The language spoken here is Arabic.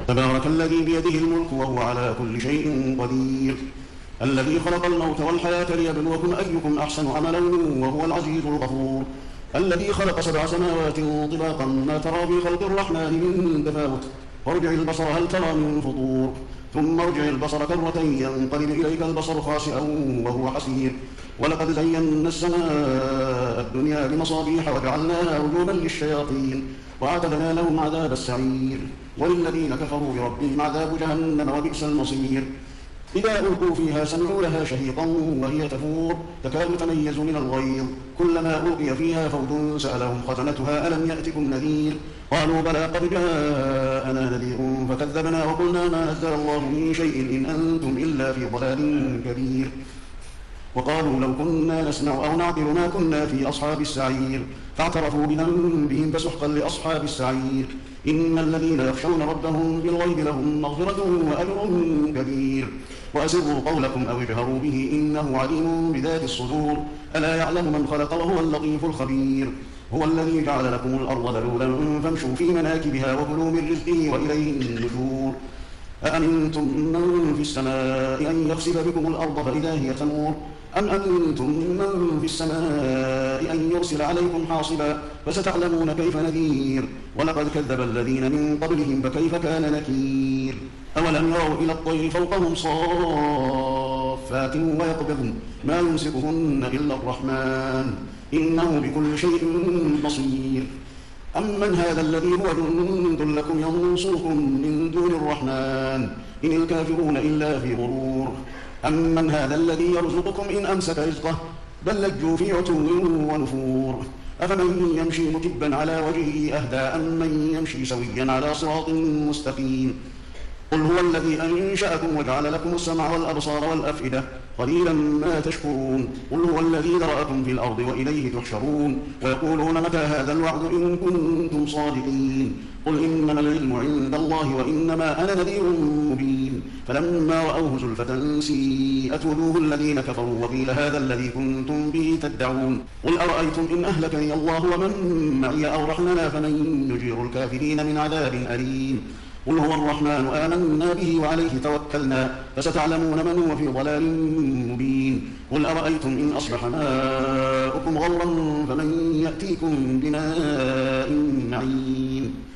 تبارك الذي بيده الملك وهو على كل شيء قدير الذي خلق الموت والحياة ليبلوكم أيكم أحسن عملا وهو العزيز الغفور الذي خلق 7 سماوات طباقا ما ترى في خلق الرحمن من تفاوت وارجع البصر هل ترى من فطور ثم ارجع البصر كرتين ينقلب إليك البصر خاسئا وهو حسير ولقد زينا السماء الدنيا بمصابيح وجعلناها رجوما للشياطين وأعتدنا لهم عذاب السعير وللذين كفروا بربهم عذاب جهنم وبئس المصير إذا ألقوا فيها سمعوا لها شهيقا وهي تفور تكاد تميز من الغيظ كلما ألقي فيها فوج سألهم خزنتها ألم يأتكم نذير قالوا بلى قد جاءنا نذير فكذبنا وقلنا ما نزل الله من شيء إن أنتم إلا في ضلال كبير وقالوا لو كنا نسمع أو نعقل ما كنا في أصحاب السعير فاعترفوا بذنبهم فسحقا لأصحاب السعير إن الذين يخشون ربهم بالغيب لهم مغفرة وأجر كبير وأسروا قولكم أو اجهروا به إنه عليم بذات الصدور ألا يعلم من خلق وهو اللطيف الخبير هو الذي جعل لكم الأرض ذلولا فامشوا في مناكبها وكلوا من رزقه وإليه النشور أأمنتم من في السماء أن يخسف بكم الأرض فإذا هي تمور أم أنتم من في السماء أن يرسل عليكم حاصبا فستعلمون كيف نذير ولقد كذب الذين من قبلهم فكيف كان نكير أولم يروا إلى الطير فوقهم صافات ويقبضن ما يمسكهن إلا الرحمن إنه بكل شيء بصير أمن هذا الذي هو جند لكم ينصركم من دون الرحمن إن الكافرون إلا في غرور أمن هذا الذي يرزقكم إن أمسك رزقه بل لجوا في عتو ونفور أفمن يمشي مكبا على وجهه أهدى أمن يمشي سويا على صراط مستقيم قل هو الذي أنشأكم وجعل لكم السمع والأبصار والأفئدة قليلا ما تشكرون قل هو الذي ذرأكم في الأرض وإليه تحشرون ويقولون متى هذا الوعد إن كنتم صادقين قل إنما العلم عند الله وإنما أنا نذير مبين فلما رأوه زلفة سيئت وجوه الذين كفروا وقيل هذا الذي كنتم به تدعون قل أرأيتم إن أهلكني الله ومن معي أو رحمنا فمن يجير الكافرين من عذاب أليم قل هو الرحمن آمنا به وعليه توكلنا فستعلمون من هو في ضلال مبين قل أرأيتم إن أصبح ماؤكم غورا فمن يأتيكم بماء معين